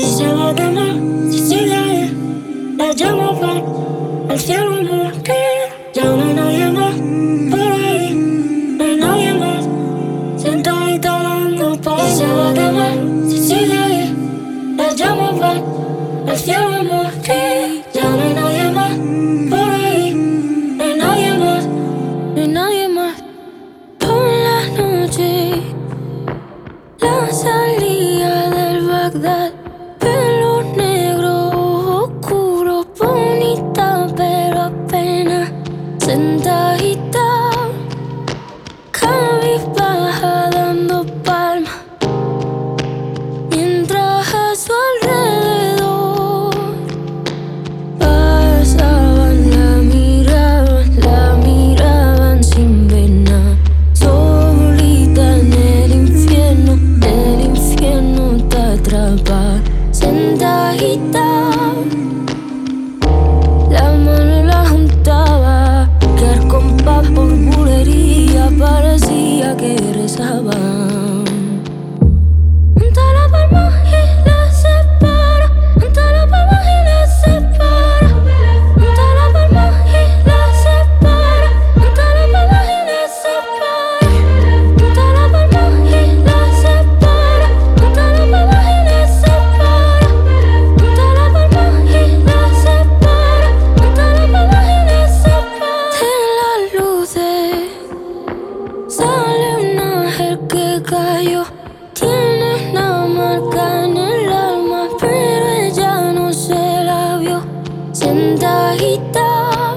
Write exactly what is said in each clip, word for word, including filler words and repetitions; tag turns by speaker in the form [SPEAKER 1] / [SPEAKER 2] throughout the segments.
[SPEAKER 1] Y se va de más, si sigue ahí, la llamo pa' el cielo no quiere. Ya no hay nadie más por ahí, no hay nadie más sentadita hablando pa' y se va de más, si sigue ahí, la llamo pa' el cielo no quiere. Ya no hay nadie más por ahí, no hay nadie más, no hay nadie más. Por la noche, la salida del Bagdad. Pelo negro, oscuro, bonita, pero apenas sentadita, cabizbaja dando palmas, mientras a su alrededor pasaban, la miraban, la miraban sin ver nada. Solita en el infierno, el infierno te atrapa. Sentadita, la mano la juntaba, que al compás por bulería parecía que rezaba. Junta la palma y la separa, junta la palma y la separa, junta la palma y la separa, junta la palma y la separa, junta la palma y la separa, junta la palma y la separa, junta la palma y la separa, junta la palma y la separa. De las luces sale un ángel que cayó. Tiene una marca en el alma, pero ella no se la vio. Sentadita,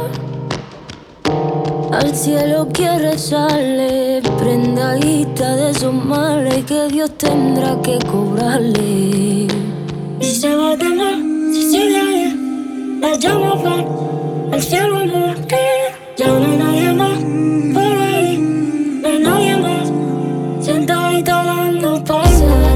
[SPEAKER 1] al cielo quiere rezarle, prendadita de esos males que Dios tendrá que cobrarle. Y se va de más, si sigue ahí, la llamo pa' el cielo no quiere. Ya no hay nadie más por ahí, no hay nadie más sentadita hablando pa'